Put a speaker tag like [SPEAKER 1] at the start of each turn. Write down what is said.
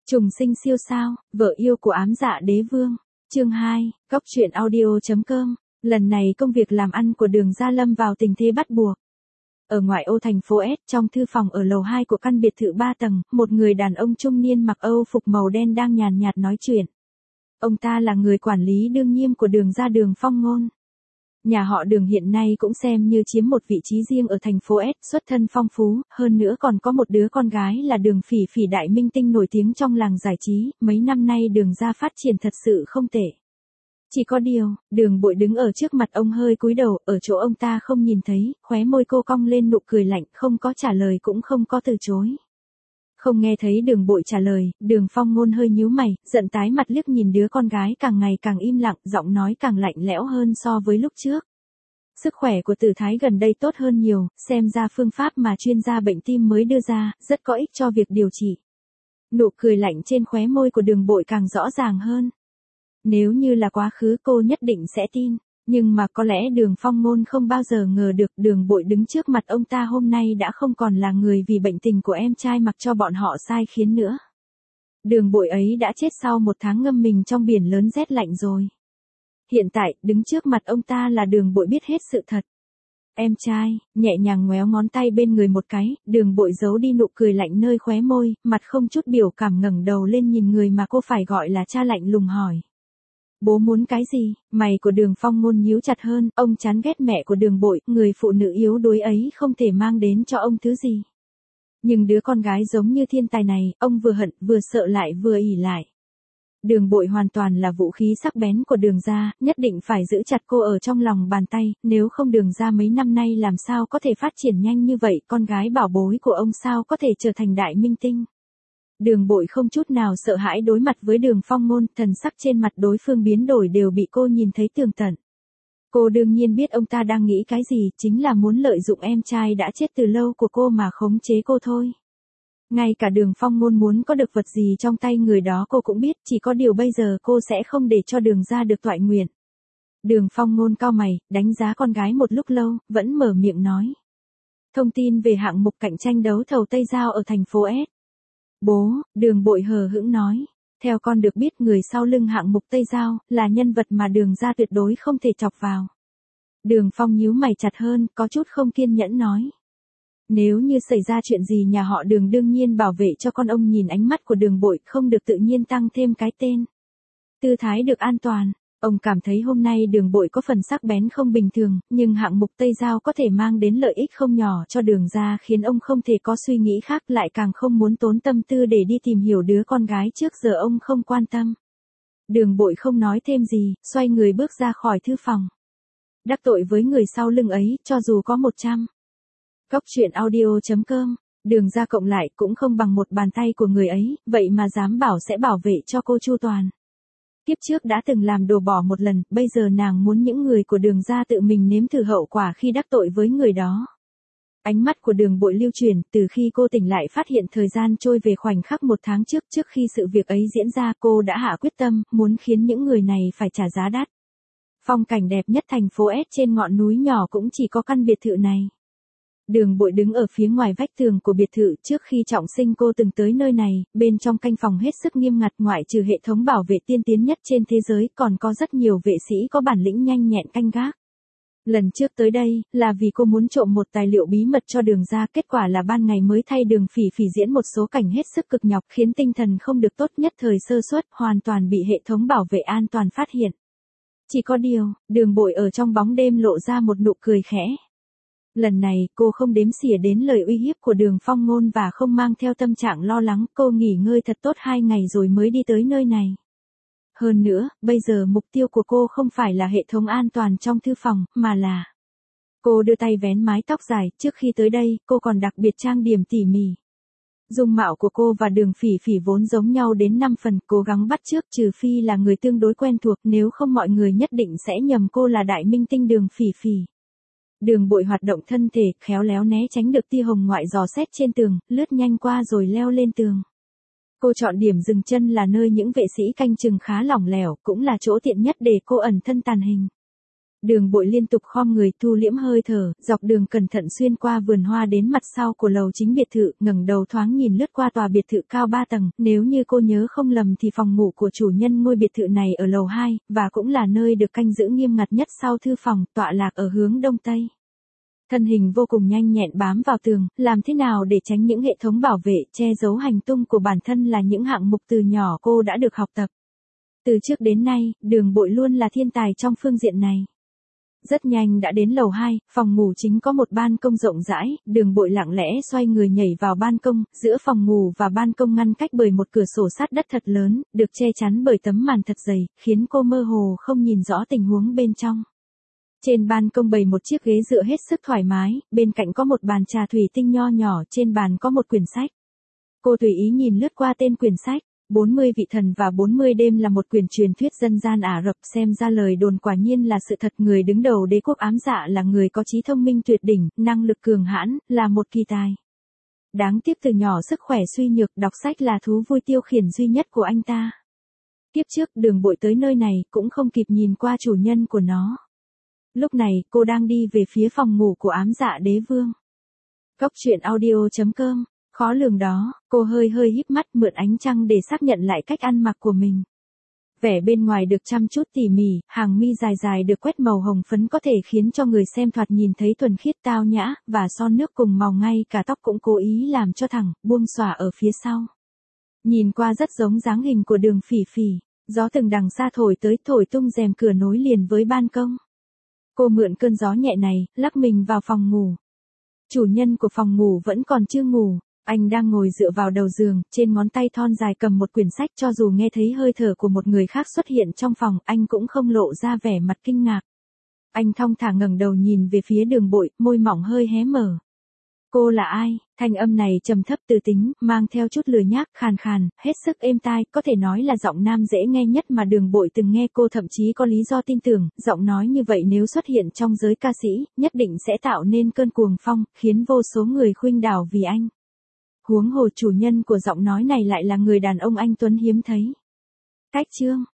[SPEAKER 1] Trùng sinh siêu sao, vợ yêu của ám dạ đế vương. Chương 2, Góc truyện audio.com. Lần này công việc làm ăn của Đường Gia lâm vào tình thế bắt buộc. Ở ngoại ô thành phố S, trong thư phòng ở lầu 2 của căn biệt thự 3 tầng, một người đàn ông trung niên mặc Âu phục màu đen đang nhàn nhạt nói chuyện. Ông ta là người quản lý đương nhiệm của Đường Gia Đường Phong Ngôn. Nhà họ Đường hiện nay cũng xem như chiếm một vị trí riêng ở thành phố S, xuất thân phong phú, hơn nữa còn có một đứa con gái là Đường Phỉ Phỉ đại minh tinh nổi tiếng trong làng giải trí, mấy năm nay Đường Gia phát triển thật sự không tệ. Chỉ có điều, Đường Bội đứng ở trước mặt ông hơi cúi đầu, ở chỗ ông ta không nhìn thấy, khóe môi cô cong lên nụ cười lạnh, không có trả lời cũng không có từ chối. Không nghe thấy Đường Bội trả lời, Đường Phong Ngôn hơi nhíu mày, giận tái mặt liếc nhìn đứa con gái càng ngày càng im lặng, giọng nói càng lạnh lẽo hơn so với lúc trước. Sức khỏe của Tử Thái gần đây tốt hơn nhiều, xem ra phương pháp mà chuyên gia bệnh tim mới đưa ra, rất có ích cho việc điều trị. Nụ cười lạnh trên khóe môi của Đường Bội càng rõ ràng hơn. Nếu như là quá khứ cô nhất định sẽ tin, nhưng mà có lẽ Đường Phong Ngôn không bao giờ ngờ được Đường Bội đứng trước mặt ông ta hôm nay đã không còn là người vì bệnh tình của em trai mặc cho bọn họ sai khiến nữa. Đường Bội ấy đã chết sau một tháng ngâm mình trong biển lớn rét lạnh rồi. Hiện tại, đứng trước mặt ông ta là Đường Bội biết hết sự thật. Em trai, nhẹ nhàng ngoéo ngón tay bên người một cái, Đường Bội giấu đi nụ cười lạnh nơi khóe môi, mặt không chút biểu cảm ngẩng đầu lên nhìn người mà cô phải gọi là cha lạnh lùng hỏi. Bố muốn cái gì? Mày của Đường Phong Ngôn nhíu chặt hơn, ông chán ghét mẹ của Đường Bội, người phụ nữ yếu đuối ấy không thể mang đến cho ông thứ gì. Nhưng đứa con gái giống như thiên tài này, ông vừa hận, vừa sợ lại vừa ỉ lại. Đường Bội hoàn toàn là vũ khí sắc bén của Đường Gia, nhất định phải giữ chặt cô ở trong lòng bàn tay, nếu không Đường Gia mấy năm nay làm sao có thể phát triển nhanh như vậy, con gái bảo bối của ông sao có thể trở thành đại minh tinh. Đường Bội không chút nào sợ hãi đối mặt với Đường Phong Ngôn, thần sắc trên mặt đối phương biến đổi đều bị cô nhìn thấy tường tận. Cô đương nhiên biết ông ta đang nghĩ cái gì, chính là muốn lợi dụng em trai đã chết từ lâu của cô mà khống chế cô thôi. Ngay cả Đường Phong Ngôn muốn có được vật gì trong tay người đó cô cũng biết, chỉ có điều bây giờ cô sẽ không để cho Đường Gia được toại nguyện. Đường Phong Ngôn cau mày, đánh giá con gái một lúc lâu, vẫn mở miệng nói. Thông tin về hạng mục cạnh tranh đấu thầu Tây Giao ở thành phố S. Bố, Đường Bội hờ hững nói. Theo con được biết người sau lưng hạng mục Tây Giao, là nhân vật mà Đường Gia tuyệt đối không thể chọc vào. Đường Phong nhíu mày chặt hơn, có chút không kiên nhẫn nói. Nếu như xảy ra chuyện gì nhà họ Đường đương nhiên bảo vệ cho con. Ông nhìn ánh mắt của Đường Bội, không được tự nhiên tăng thêm cái tên. Tư thái được an toàn. Ông cảm thấy hôm nay Đường Bội có phần sắc bén không bình thường, nhưng hạng mục Tây Giao có thể mang đến lợi ích không nhỏ cho Đường Gia khiến ông không thể có suy nghĩ khác, lại càng không muốn tốn tâm tư để đi tìm hiểu đứa con gái trước giờ ông không quan tâm. Đường Bội không nói thêm gì, xoay người bước ra khỏi thư phòng. Đắc tội với người sau lưng ấy, cho dù có 100. Góc truyện audio.com, Đường Gia cộng lại cũng không bằng một bàn tay của người ấy, vậy mà dám bảo sẽ bảo vệ cho cô chu toàn. Kiếp trước đã từng làm đồ bỏ một lần, bây giờ nàng muốn những người của Đường Gia tự mình nếm thử hậu quả khi đắc tội với người đó. Ánh mắt của Đường Bội lưu chuyển, từ khi cô tỉnh lại phát hiện thời gian trôi về khoảnh khắc một tháng trước khi sự việc ấy diễn ra cô đã hạ quyết tâm, muốn khiến những người này phải trả giá đắt. Phong cảnh đẹp nhất thành phố S trên ngọn núi nhỏ cũng chỉ có căn biệt thự này. Đường Bội đứng ở phía ngoài vách tường của biệt thự, trước khi trọng sinh cô từng tới nơi này, bên trong canh phòng hết sức nghiêm ngặt, ngoại trừ hệ thống bảo vệ tiên tiến nhất trên thế giới, còn có rất nhiều vệ sĩ có bản lĩnh nhanh nhẹn canh gác. Lần trước tới đây, là vì cô muốn trộm một tài liệu bí mật cho Đường Gia, kết quả là ban ngày mới thay Đường Phỉ Phỉ diễn một số cảnh hết sức cực nhọc khiến tinh thần không được tốt, nhất thời sơ suất, hoàn toàn bị hệ thống bảo vệ an toàn phát hiện. Chỉ có điều, Đường Bội ở trong bóng đêm lộ ra một nụ cười khẽ. Lần này, cô không đếm xỉa đến lời uy hiếp của Đường Phong Ngôn và không mang theo tâm trạng lo lắng, cô nghỉ ngơi thật tốt 2 ngày rồi mới đi tới nơi này. Hơn nữa, bây giờ mục tiêu của cô không phải là hệ thống an toàn trong thư phòng, mà là... Cô đưa tay vén mái tóc dài, trước khi tới đây, cô còn đặc biệt trang điểm tỉ mỉ. Dung mạo của cô và Đường Phỉ Phỉ vốn giống nhau đến 5 phần, cố gắng bắt chước, trừ phi là người tương đối quen thuộc, nếu không mọi người nhất định sẽ nhầm cô là đại minh tinh Đường Phỉ Phỉ. Đường Bội hoạt động thân thể, khéo léo né tránh được tia hồng ngoại dò xét trên tường, lướt nhanh qua rồi leo lên tường. Cô chọn điểm dừng chân là nơi những vệ sĩ canh chừng khá lỏng lẻo, cũng là chỗ tiện nhất để cô ẩn thân tàng hình. Đường Bội liên tục khom người thu liễm hơi thở, dọc đường cẩn thận xuyên qua vườn hoa đến mặt sau của lầu chính biệt thự, ngẩng đầu thoáng nhìn lướt qua tòa biệt thự cao 3 tầng, nếu như cô nhớ không lầm thì phòng ngủ của chủ nhân ngôi biệt thự này ở lầu 2, và cũng là nơi được canh giữ nghiêm ngặt nhất sau thư phòng, tọa lạc ở hướng đông tây. Thân hình vô cùng nhanh nhẹn bám vào tường, làm thế nào để tránh những hệ thống bảo vệ, che giấu hành tung của bản thân là những hạng mục từ nhỏ cô đã được học tập. Từ trước đến nay, Đường Bội luôn là thiên tài trong phương diện này. Rất nhanh đã đến lầu 2, phòng ngủ chính có một ban công rộng rãi, Đường Bội lặng lẽ xoay người nhảy vào ban công, giữa phòng ngủ và ban công ngăn cách bởi một cửa sổ sát đất thật lớn, được che chắn bởi tấm màn thật dày, khiến cô mơ hồ không nhìn rõ tình huống bên trong. Trên ban công bày một chiếc ghế dựa hết sức thoải mái, bên cạnh có một bàn trà thủy tinh nho nhỏ, trên bàn có một quyển sách. Cô tùy ý nhìn lướt qua tên quyển sách. 40 vị thần và 40 đêm là một quyển truyền thuyết dân gian Ả Rập, xem ra lời đồn quả nhiên là sự thật. Người đứng đầu đế quốc ám dạ là người có trí thông minh tuyệt đỉnh, năng lực cường hãn, là một kỳ tài. Đáng tiếc từ nhỏ sức khỏe suy nhược, đọc sách là thú vui tiêu khiển duy nhất của anh ta. Tiếp trước Đường Bội tới nơi này cũng không kịp nhìn qua chủ nhân của nó. Lúc này cô đang đi về phía phòng ngủ của ám dạ đế vương. Cốc truyện audio.com. Khó lường đó, cô hơi híp mắt mượn ánh trăng để xác nhận lại cách ăn mặc của mình. Vẻ bên ngoài được chăm chút tỉ mỉ, hàng mi dài dài được quét màu hồng phấn có thể khiến cho người xem thoạt nhìn thấy thuần khiết tao nhã, và son nước cùng màu, ngay cả tóc cũng cố ý làm cho thẳng, buông xõa ở phía sau. Nhìn qua rất giống dáng hình của Đường Phỉ Phỉ, gió từng đằng xa thổi tới, thổi tung rèm cửa nối liền với ban công. Cô mượn cơn gió nhẹ này, lắc mình vào phòng ngủ. Chủ nhân của phòng ngủ vẫn còn chưa ngủ. Anh đang ngồi dựa vào đầu giường, trên ngón tay thon dài cầm một quyển sách, cho dù nghe thấy hơi thở của một người khác xuất hiện trong phòng, anh cũng không lộ ra vẻ mặt kinh ngạc. Anh thong thả ngẩng đầu nhìn về phía Đường Bội, môi mỏng hơi hé mở. Cô là ai? Thanh âm này trầm thấp từ tính, mang theo chút lười nhác, khàn khàn, hết sức êm tai, có thể nói là giọng nam dễ nghe nhất mà Đường Bội từng nghe. Cô thậm chí có lý do tin tưởng, giọng nói như vậy nếu xuất hiện trong giới ca sĩ, nhất định sẽ tạo nên cơn cuồng phong, khiến vô số người khuynh đảo vì anh. Huống hồ chủ nhân của giọng nói này lại là người đàn ông anh tuấn hiếm thấy. Cách chương